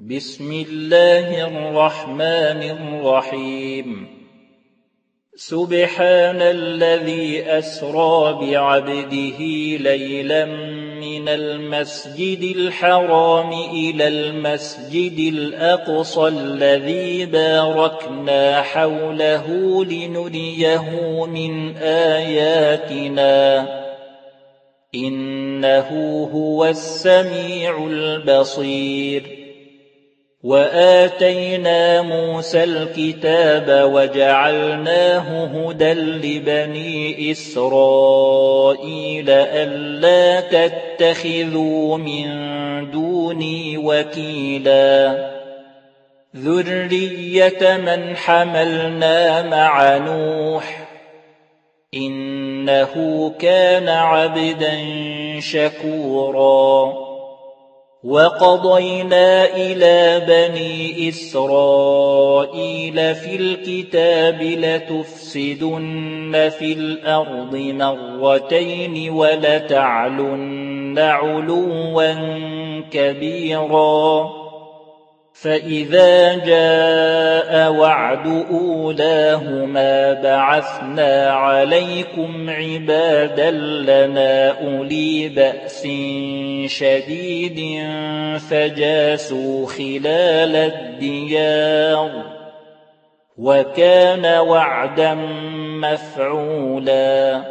بسم الله الرحمن الرحيم سبحان الذي أسرى بعبده ليلا من المسجد الحرام إلى المسجد الأقصى الذي باركنا حوله لنريه من آياتنا إنه هو السميع البصير وآتينا موسى الكتاب وجعلناه هدى لبني إسرائيل ألا تتخذوا من دوني وكيلا ذرية من حملنا مع نوح إنه كان عبدا شكورا وقضينا إلى بني إسرائيل في الكتاب لتفسدن في الأرض مرتين ولتعلن علوا كبيرا فإذا جاء وعد أولاهما بعثنا عليكم عبادا لنا أولي بأس شديد فجاسوا خلال الديار وكان وعدا مفعولا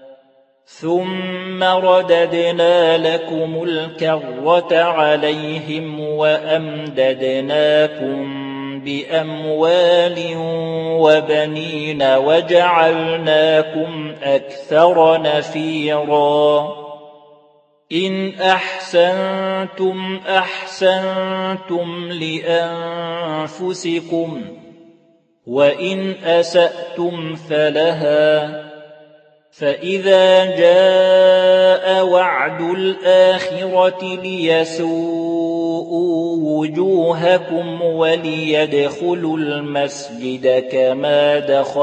ثم رددنا لكم الكرة عليهم وأمددناكم بأموال وبنين وجعلناكم أكثر نفيرا إن أحسنتم أحسنتم لأنفسكم وإن أسأتم فلها فإذا جاء وعد الآخرة ليسوءوا وجوهكم وليدخلوا المسجد كما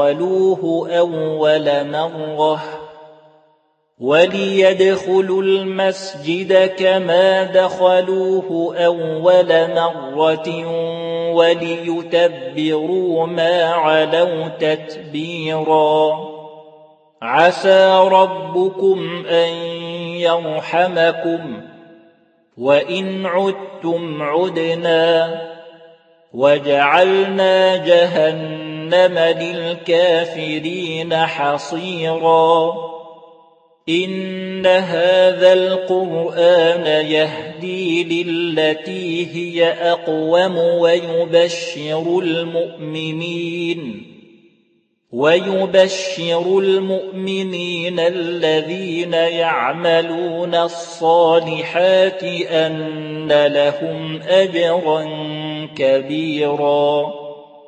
دخلوه أول مرة وليتبروا ما علوا تتبيرا عسى ربكم أن يرحمكم وإن عدتم عدنا وجعلنا جهنم للكافرين حصيرا إن هذا القرآن يهدي للتي هي أقوم ويبشر المؤمنين الذين يعملون الصالحات أن لهم أجرا كبيرا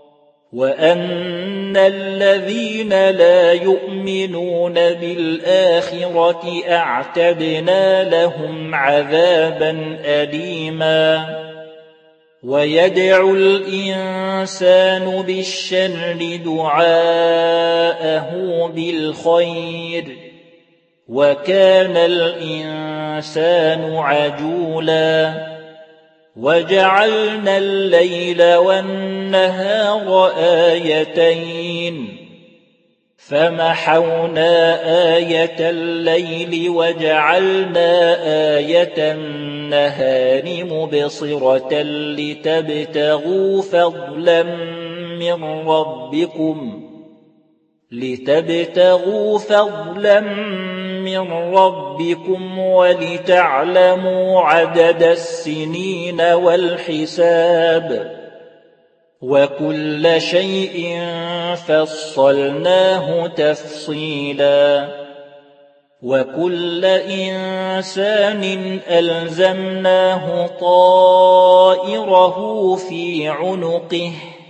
وأن الذين لا يؤمنون بالآخرة أعتدنا لهم عذابا أليما ويدعو الإنسان بالشر دعاءه بالخير وكان الإنسان عجولا وجعلنا الليل والنهار آيتين فمحونا آية الليل وجعلنا آية النهار مبصرة لتبتغوا فضلا من ربكم ولتعلموا عدد السنين والحساب وكل شيء فصلناه تفصيلا وكل إنسان ألزمناه طائره في عنقه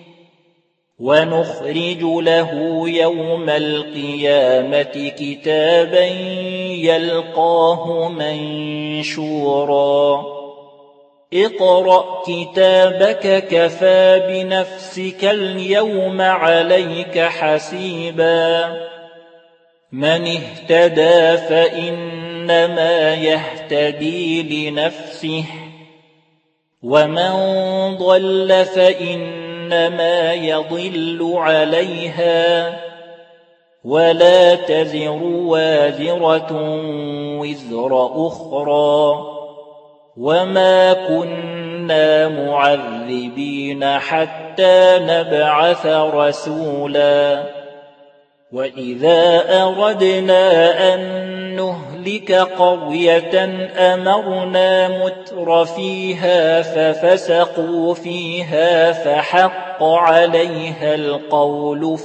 ونخرج له يوم القيامة كتابا يلقاه منشورا اقرأ كتابك كفى بنفسك اليوم عليك حسيبا من اهتدى فإنما يهتدي لنفسه ومن ضل فإنما يضل عليها ولا تزر وازرة وزر أخرى وما كنا معذبين حتى نبعث رسولا وإذا أردنا أن نهلك قرية أمرنا متر فيها ففسقوا فيها فحق عليها القول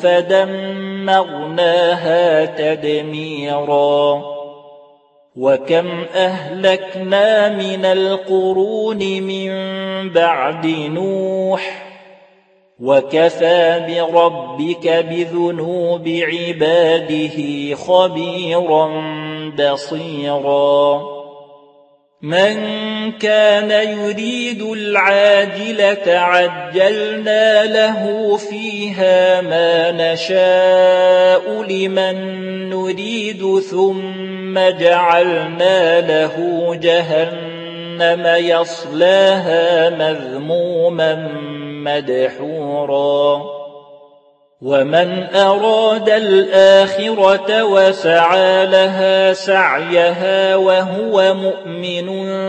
فدمرناها تدميرا وكم أهلكنا من القرون من بعد نوح وكفى بربك بذنوب عباده خبيرا بصيرا من كان يريد العاجلة عجلنا له فيها ما نشاء لمن نريد ثم جعلنا له جهنم يصلاها مذموما مدحورا ومن أراد الآخرة وسعى لها سعيها وهو مؤمن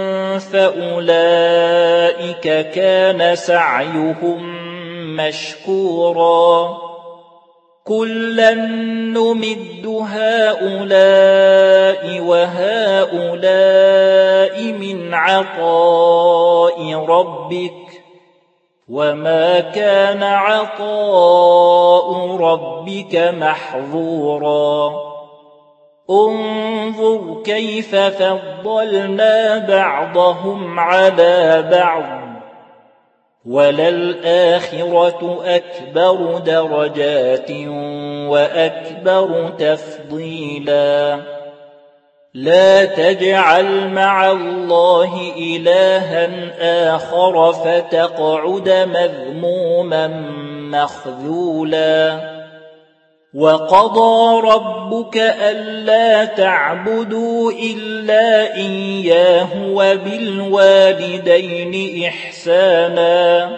فأولئك كان سعيهم مشكورا كلا نمد هؤلاء وهؤلاء من عطاء ربك وما كان عطاء ربك محظورا انظر كيف فضلنا بعضهم على بعض وللآخرة أكبر درجات وأكبر تفضيلا لا تجعل مع الله إلها آخر فتقعد مذموما مخذولا وقضى ربك ألا تعبدوا إلا إياه وبالوالدين إحسانا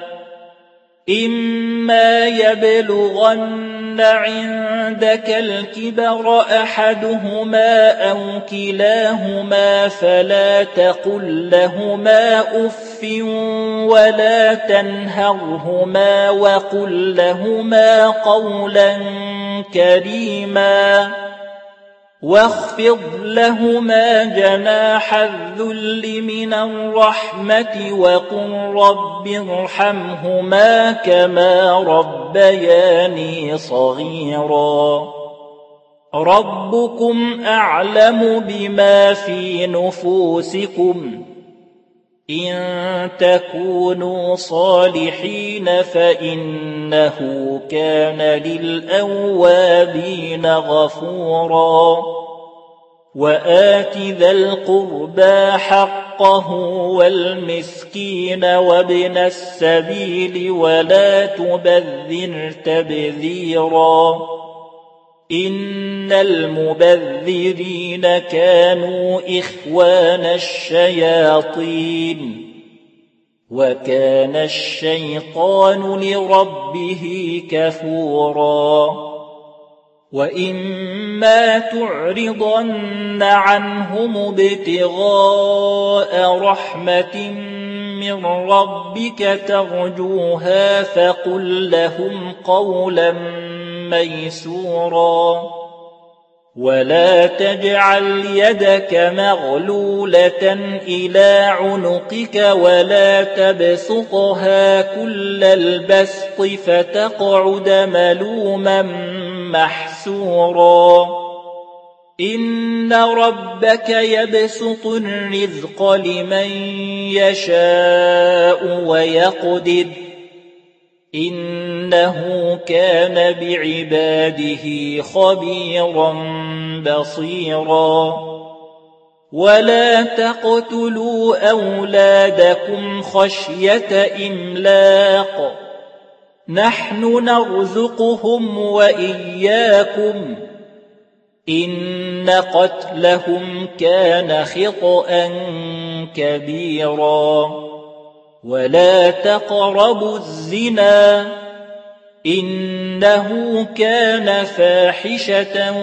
إما يبلغن عندك الكبر أحدهما أو كلاهما فلا تقل لهما أف ولا تنهرهما وقل لهما قولا كريما واخفض لهما جناح الذل من الرحمة وقل رب ارحمهما كما ربياني صغيرا ربكم أعلم بما في نفوسكم إن تكونوا صالحين فإنه كان للأوابين غفورا وآت ذا القربى حقه والمسكين وابن السبيل ولا تبذر تبذيرا إن المبذرين كانوا إخوان الشياطين وكان الشيطان لربه كفورا وإما تعرضن عنهم ابتغاء رحمة من ربك ترجوها فقل لهم قولا ميسورا ولا تجعل يدك مغلولة إلى عنقك ولا تبسطها كل البسط فتقعد ملوما محسورا إن ربك يبسط الرزق لمن يشاء ويقدر إنه كان بعباده خبيرا بصيرا ولا تقتلوا أولادكم خشية إملاق نحن نرزقهم وإياكم إن قتلهم كان خطأ كبيرا ولا تقربوا الزنا إنه كان فاحشة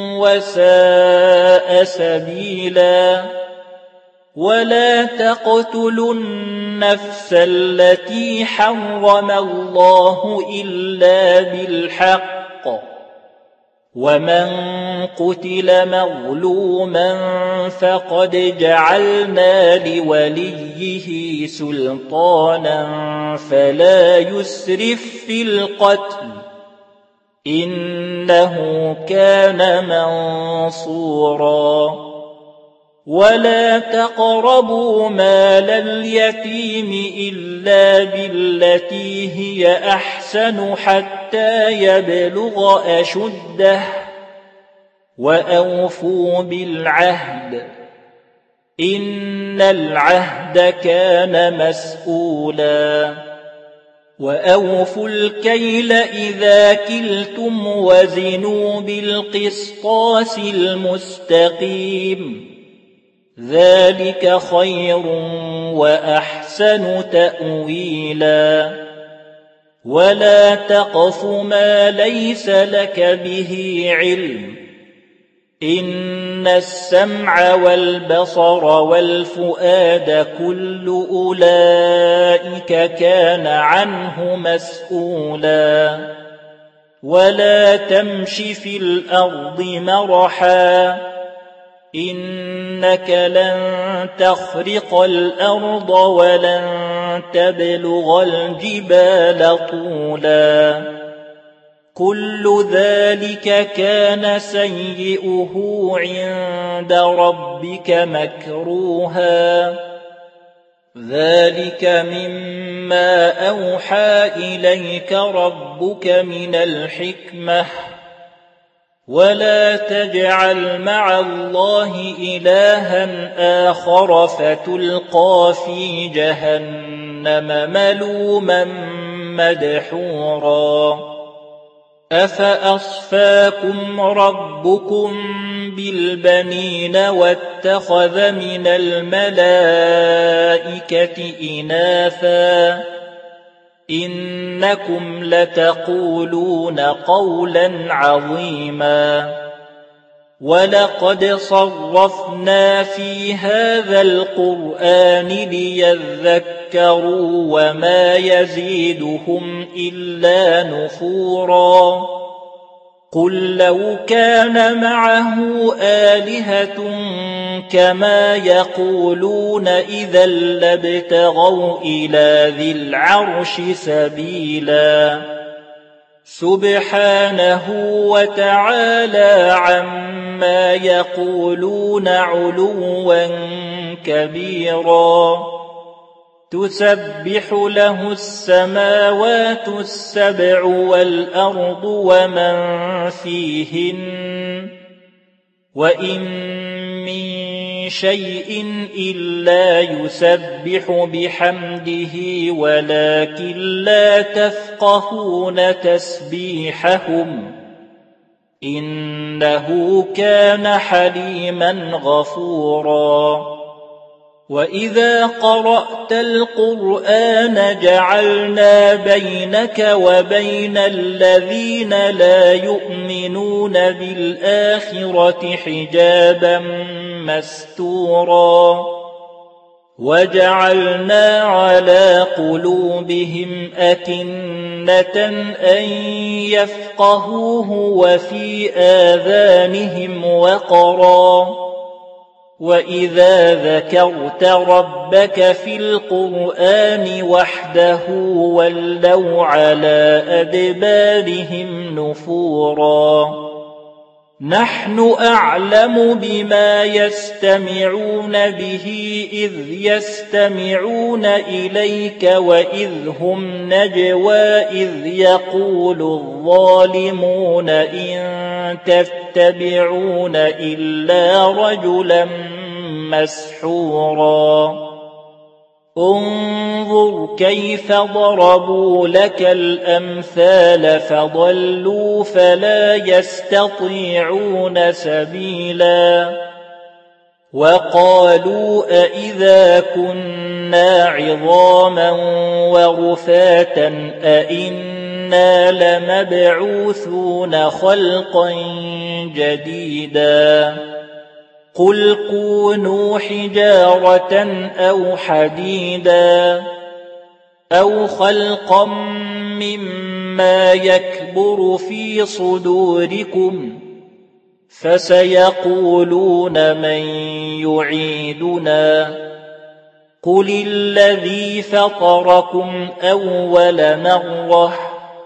وساء سبيلا ولا تقتلوا النفس التي حرم الله إلا بالحق ومن قتل مظلوما فقد جعلنا لوليه سلطانا فلا يسرف في القتل إنه كان منصورا ولا تقربوا مال اليتيم إلا بالتي هي أحسن حتى يبلغ أشده وأوفوا بالعهد إن العهد كان مسؤولا وأوفوا الكيل إذا كلتم وزنوا بالقسطاس المستقيم ذلك خير وأحسن تأويلا ولا تقف ما ليس لك به علم إن السمع والبصر والفؤاد كل أولئك كان عنه مسؤولا ولا تمش في الأرض مرحا إنك لن تخرق الأرض ولن تبلغ الجبال طولا كل ذلك كان سيئه عند ربك مكروها ذلك مما أوحى إليك ربك من الحكمة ولا تجعل مع الله إلها آخر فتلقى في جهنم ملوما مدحورا أفأصفاكم ربكم بالبنين واتخذ من الملائكة إناثا إنكم لتقولون قولا عظيما ولقد صرفنا في هذا القرآن ليذكروا وما يزيدهم إلا نفورا قل لو كان معه آلهة كما يقولون إذا لابتغوا إلى ذي العرش سبيلا سبحانه وتعالى عما يقولون علوا كبيرا تسبح له السماوات السبع والأرض ومن فيهن وإن من شيء إلا يسبح بحمده ولكن لا تفقهون تسبيحهم إنه كان حليما غفورا وإذا قرأت القرآن جعلنا بينك وبين الذين لا يؤمنون بالآخرة حجابا مستورا وجعلنا على قلوبهم أكنة أن يفقهوه وفي آذانهم وقرا وإذا ذكرت ربك في القرآن وحده ولوا على أدبارهم نفورا نحن أعلم بما يستمعون به إذ يستمعون إليك وإذ هم نجوى إذ يقول الظالمون إن تتبعون إلا رجلا مسحورا انظر كيف ضربوا لك الأمثال فضلوا فلا يستطيعون سبيلا وقالوا أإذا كنا عظاما ورفاتا أإنا لمبعوثون خلقا جديدا قل كونوا حجارة أو حديدا أو خلقا مما يكبر في صدوركم فسيقولون من يعيدنا قل الذي فطركم أول مرة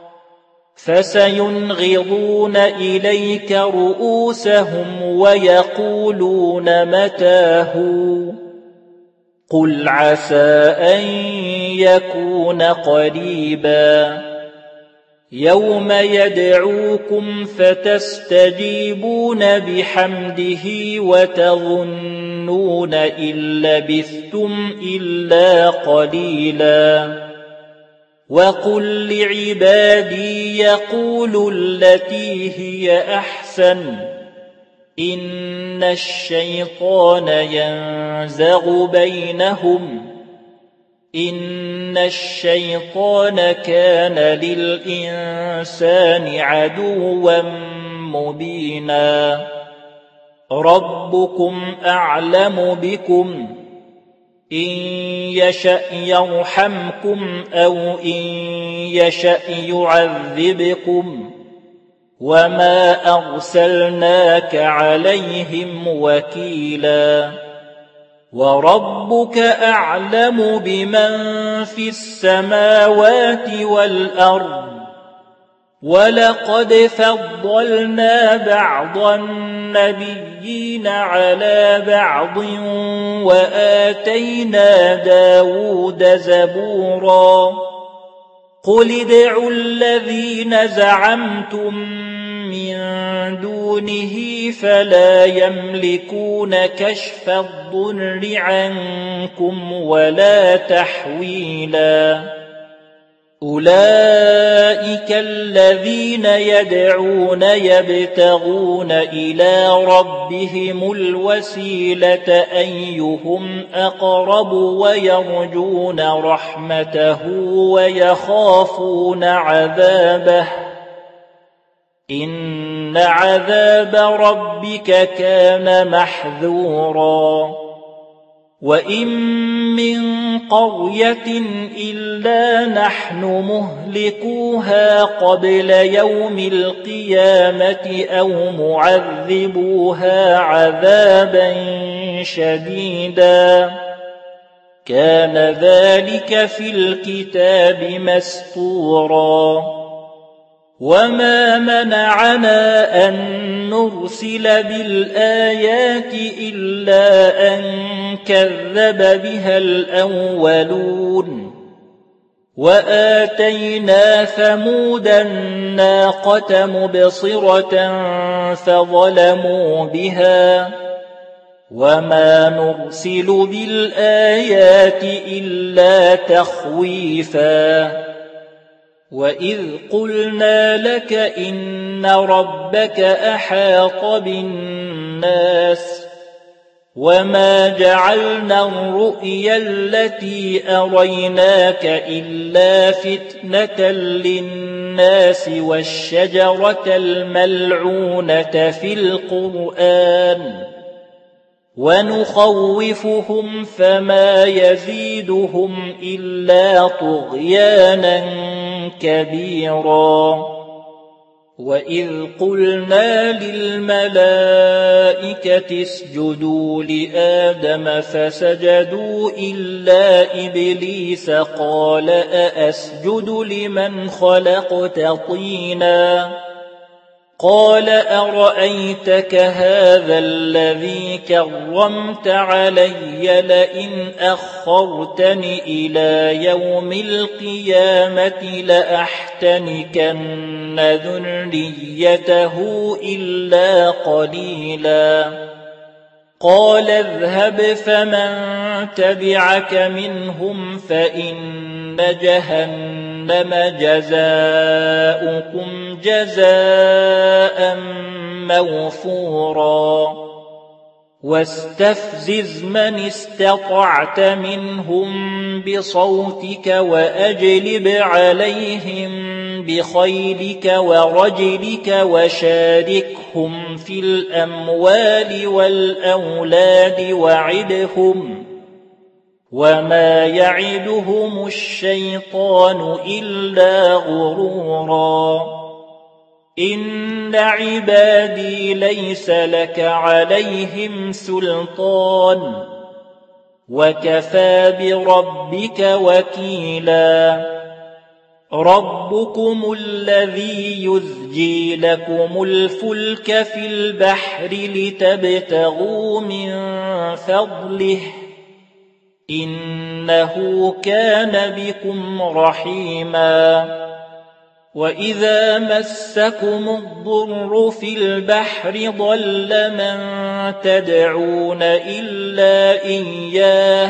فسينغضون إليك رؤوسهم ويقولون متى هو قل عسى أن يكون قريبا يوم يدعوكم فتستجيبون بحمده وتظنون إن لبثتم إلا قليلا وقل لعبادي يقولوا التي هي أحسن إن الشيطان ينزغ بينهم إن الشيطان كان للإنسان عدوا مبينا ربكم أعلم بكم إن يشأ يرحمكم أو إن يشأ يعذبكم وما أرسلناك عليهم وكيلا وربك أعلم بمن في السماوات والأرض ولقد فضلنا بعض النبيين على بعض وآتينا داود زبورا قل ادعوا الذين زعمتم من دونه فلا يملكون كشف الضر عنكم ولا تحويلا أولئك الذين يدعون يبتغون إلى ربهم الوسيلة أيهم أقرب ويرجون رحمته ويخافون عذابه إن عذاب ربك كان محذورا وإن من قرية إلا نحن مهلكوها قبل يوم القيامة أو معذبوها عذابا شديدا كان ذلك في الكتاب مسطورا وما منعنا أن نرسل بالآيات إلا أن كذب بها الأولون وآتينا ثمود الناقة مبصرة فظلموا بها وما نرسل بالآيات إلا تخويفا وإذ قلنا لك إن ربك أحاط بالناس وما جعلنا الرؤيا التي أريناك إلا فتنة للناس والشجرة الملعونة في القرآن ونخوفهم فما يزيدهم إلا طغيانا كبيرا وإذ قلنا للملائكة اسجدوا لآدم فسجدوا إلا إبليس قال أأسجد لمن خلقت طينا قال أرأيتك هذا الذي كرمت علي لئن أخرتني إلى يوم القيامة لأحتنكن ذريته إلا قليلا قال اذهب فمن تبعك منهم فإن جهنم جزاؤكم جزاء موفورا واستفزز من استطعت منهم بصوتك وأجلب عليهم بخيلك ورجلك وشاركهم في الأموال والأولاد وعدهم وما يعدهم الشيطان إلا غرورا إن عبادي ليس لك عليهم سلطان وكفى بربك وكيلا ربكم الذي يزجي لكم الفلك في البحر لتبتغوا من فضله إنه كان بكم رحيما وإذا مسكم الضر في البحر ضل من تدعون إلا إياه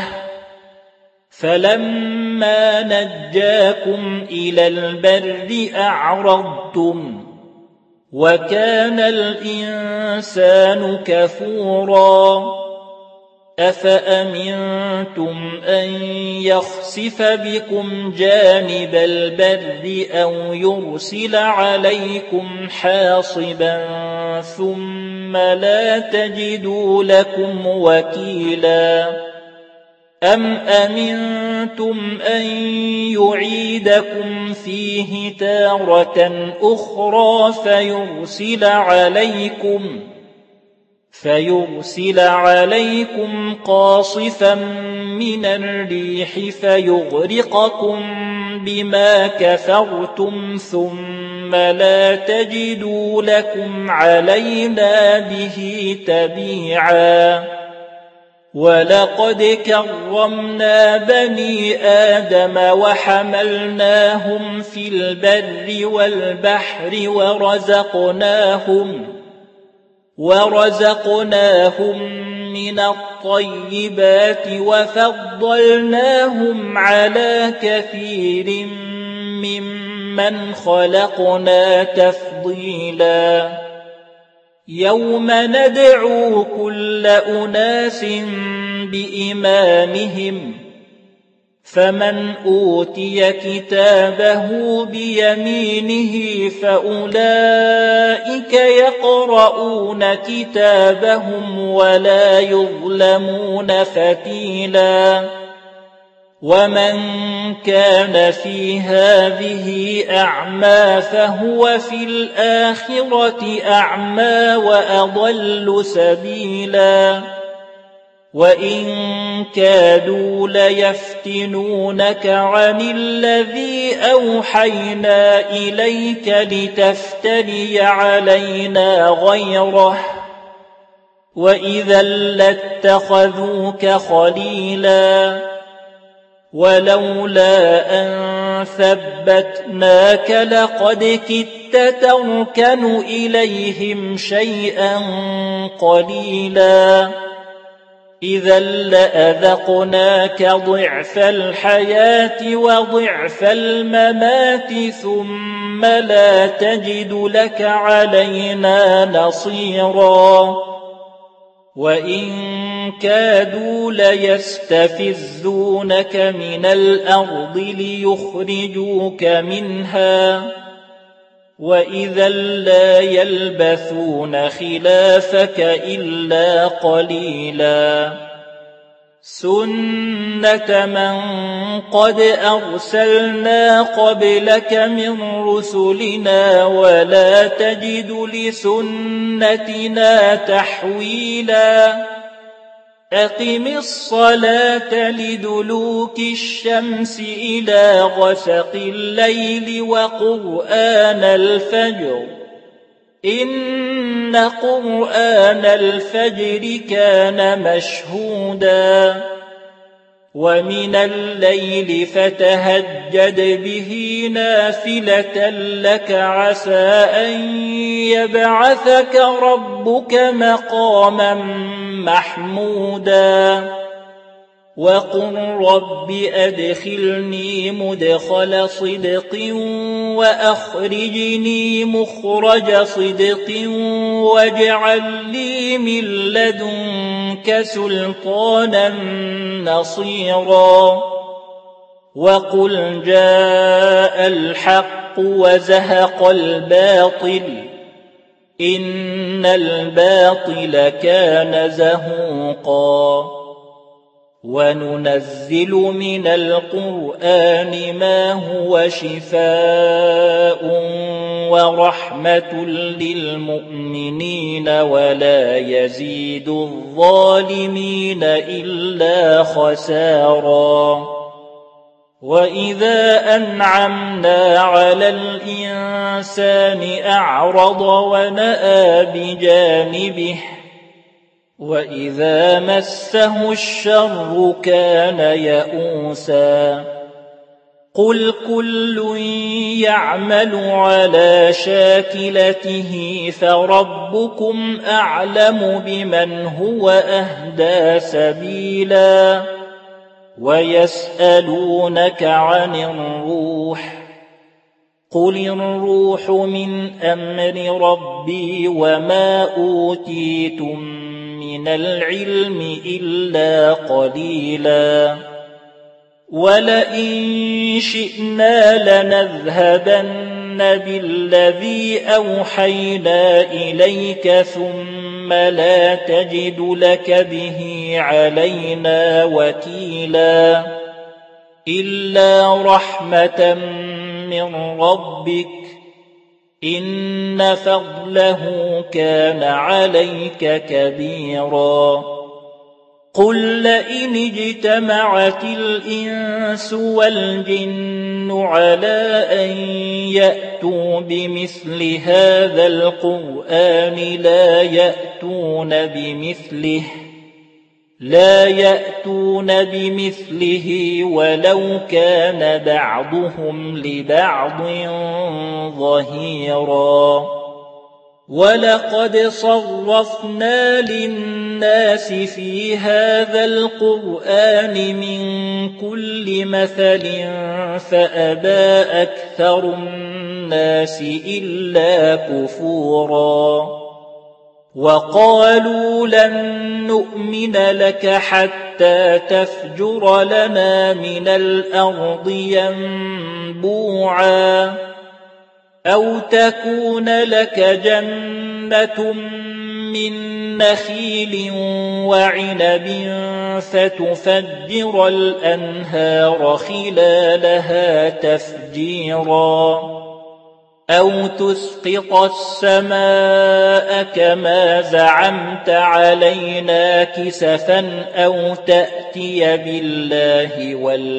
فلما نجاكم إلى البر أعرضتم وكان الإنسان كفورا أفأمنتم أن يخسف بكم جانب البر أو يرسل عليكم حاصبا ثم لا تجدوا لكم وكيلا أم أمنتم أن يعيدكم فيه تارة أخرى فيرسل عليكم قاصفا من الريح فيغرقكم بما كفرتم ثم لا تجدوا لكم علينا به تبيعا ولقد كرمنا بني آدم وحملناهم في البر والبحر ورزقناهم من الطيبات وفضلناهم على كثير ممن خلقنا تفضيلا يوم ندعو كل أناس بإمامهم فمن أوتي كتابه بيمينه فأولئك يقرؤون كتابهم ولا يظلمون فتيلا ومن كان في هذه أعمى فهو في الآخرة أعمى وأضل سبيلا وإن كادوا ليفتنونك عن الذي أوحينا إليك لتفتري علينا غيره وإذا لاتخذوك خليلا ولولا أن ثبتناك لقد كدت تركن إليهم شيئا قليلا إذا لأذقناك ضعف الحياة وضعف الممات ثم لا تجد لك علينا نصيرا وإن كادوا ليستفزونك من الأرض ليخرجوك منها وإذا لا يلبثون خلافك إلا قليلا سنة من قد أرسلنا قبلك من رسلنا ولا تجد لسنتنا تحويلا أقم الصلاة لدلوك الشمس إلى غسق الليل وقرآن الفجر إن قرآن الفجر كان مشهودا ومن الليل فتهجد به نافلة لك عسى أن يبعثك ربك مقاما محمودا وقل رب أدخلني مدخل صدق وأخرجني مخرج صدق واجعل لي من لدنك يأتيك سلطانا نصيرا وقل جاء الحق وزهق الباطل إن الباطل كان زهوقا وننزل من القرآن ما هو شفاء ورحمة للمؤمنين ولا يزيد الظالمين إلا خسارا وإذا أنعمنا على الإنسان أعرض ونأى بجانبه وإذا مسه الشر كان يئوسا قل كل يعمل على شاكلته فربكم أعلم بمن هو أهدى سبيلا ويسألونك عن الروح قل الروح من أمر ربي وما أوتيتم من العلم إلا قليلا ولئن شئنا لنذهبن بالذي أوحينا إليك ثم لا تجد لك به علينا وكيلا إلا رحمة من ربك إن فضله كان عليك كبيرا قل لئن اجتمعت الإنس والجن على أن يأتوا بمثل هذا القرآن لا يأتون بمثله ولو كان بعضهم لبعض ظهيرا ولقد صرفنا للناس في هذا القرآن من كل مثل فأبى أكثر الناس إلا كفورا وقالوا لن نؤمن لك حتى تفجر لنا من الأرض ينبوعا أو تكون لك جنة من نخيل وعنب فتفجر الأنهار خلالها تفجيرا أو تسقط السماء كما زعمت علينا كسفا أو تأتي بالله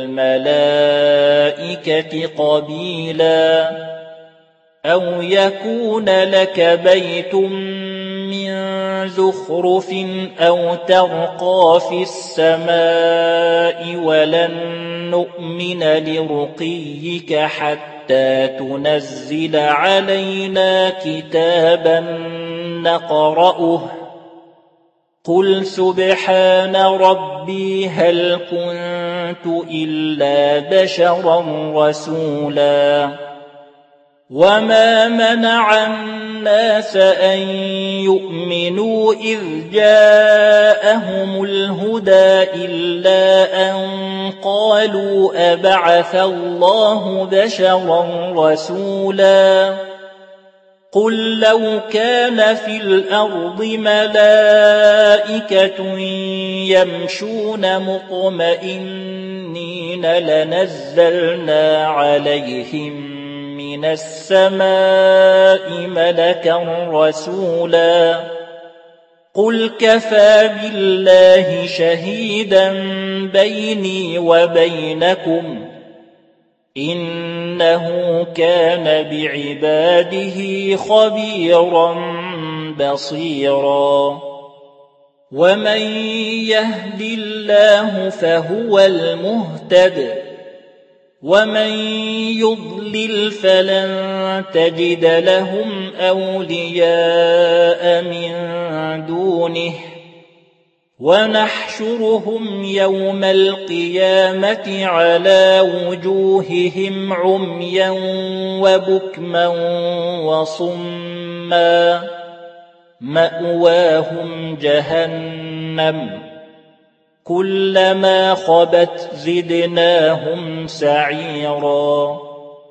والملائكة قبيلا أو يكون لك بيت من زخرف أو ترقى في السماء ولن نؤمن لرقيك حتى تنزل علينا كتابا نقرأه قل سبحان ربي هل كنت إلا بشرا رسولا وما منع الناس أن يؤمنوا إذ جاءهم الهدى إلا أن قالوا أبعث الله بشرا رسولا قل لو كان في الأرض ملائكة يمشون مطمئنين لنزلنا عليهم من السماء ملكا رسولا قل كفى بالله شهيدا بيني وبينكم إنه كان بعباده خبيرا بصيرا ومن يهد الله فهو المهتد ومن يضلل فلن تجد لهم أولياء من دونه ونحشرهم يوم القيامة على وجوههم عميا وبكما وصما مأواهم جهنم جهنم كلما خبت زدناهم سعيرا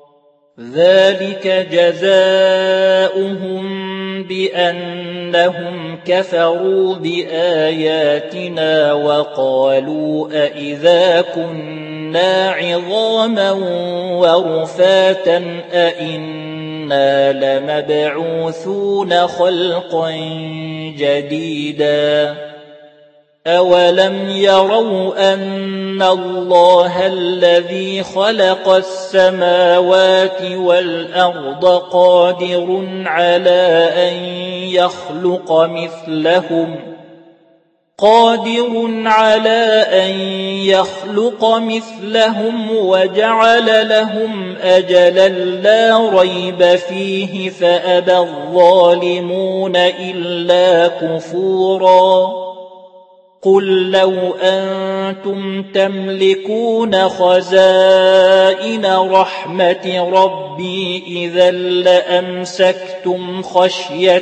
ذلك جزاؤهم بأنهم كفروا بآياتنا وقالوا أإذا كنا عظاما ورفاتا أإنا لمبعوثون خلقا جديدا أولم يروا أن الله الذي خلق السماوات والأرض قادر على أن يخلق مثلهم وجعل لهم أجلا لا ريب فيه فأبى الظالمون إلا كفورا قل لو أنتم تملكون خزائن رحمة ربي إذا لأمسكتم خشية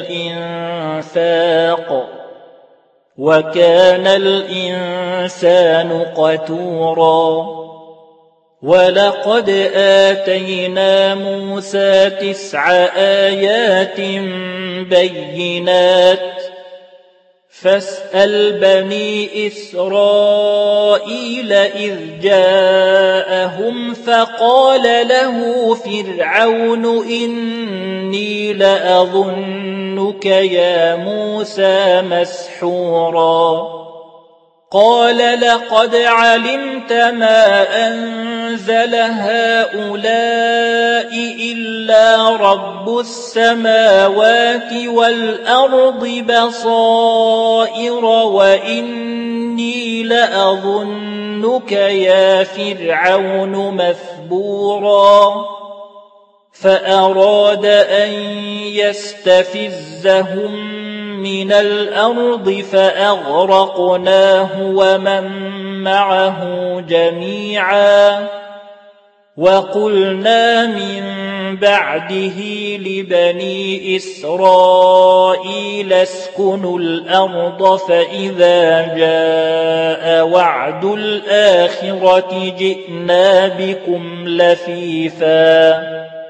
الإنفاق وكان الإنسان قتورا ولقد آتينا موسى 9 آيات بينات فاسأل بني إسرائيل إذ جاءهم فقال له فرعون إني لأظنك يا موسى مسحورا قال لقد علمت ما أنزل هؤلاء إلا رب السماوات والأرض بصائر وإني لأظنك يا فرعون مثبورا فأراد أن يستفزهم من الأرض فأغرقناه ومن معه جميعا وقلنا من بعده لبني إسرائيل اسكنوا الأرض فإذا جاء وعد الآخرة جئنا بكم لفيفا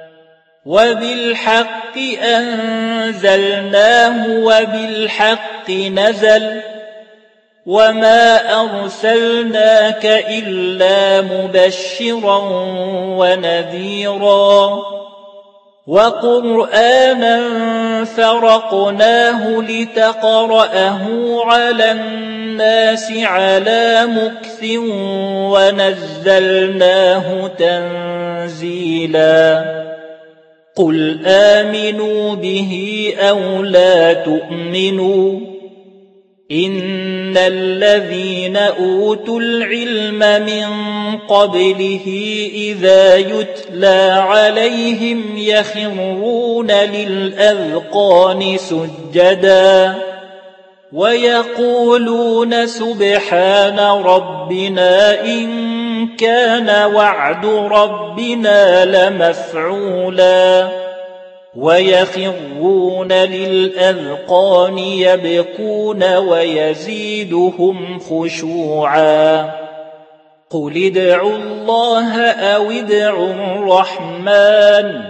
وبالحق أنزلناه وبالحق نزل وما أرسلناك إلا مبشرا ونذيرا وقرآنا فرقناه لتقرأه على الناس على مكث ونزلناه تنزيلا قل آمنوا به أو لا تؤمنوا إن الذين أوتوا العلم من قبله إذا يتلى عليهم يخرون للأذقان سجدا ويقولون سبحان ربنا إن كان وعد ربنا لمفعولا ويخرون للأذقان يبكون ويزيدهم خشوعا قل ادعوا الله أو ادعوا الرحمن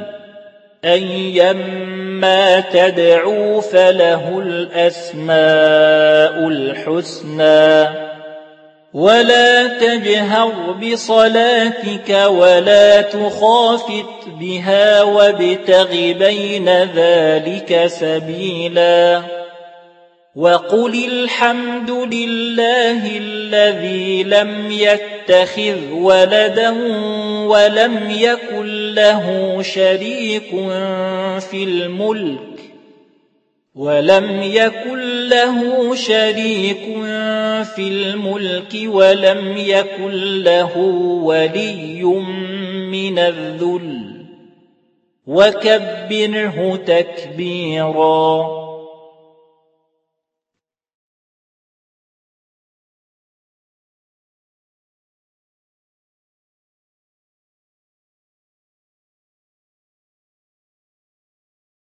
أيما تدعوا فله الأسماء الحسنى ولا تجهر بصلاتك ولا تخافت بها وابتغ بين ذلك سبيلا وقل الحمد لله الذي لم يتخذ ولدا ولم يكن له شريك في الملك ولم يكن له ولي من الذل وكبره تكبيرا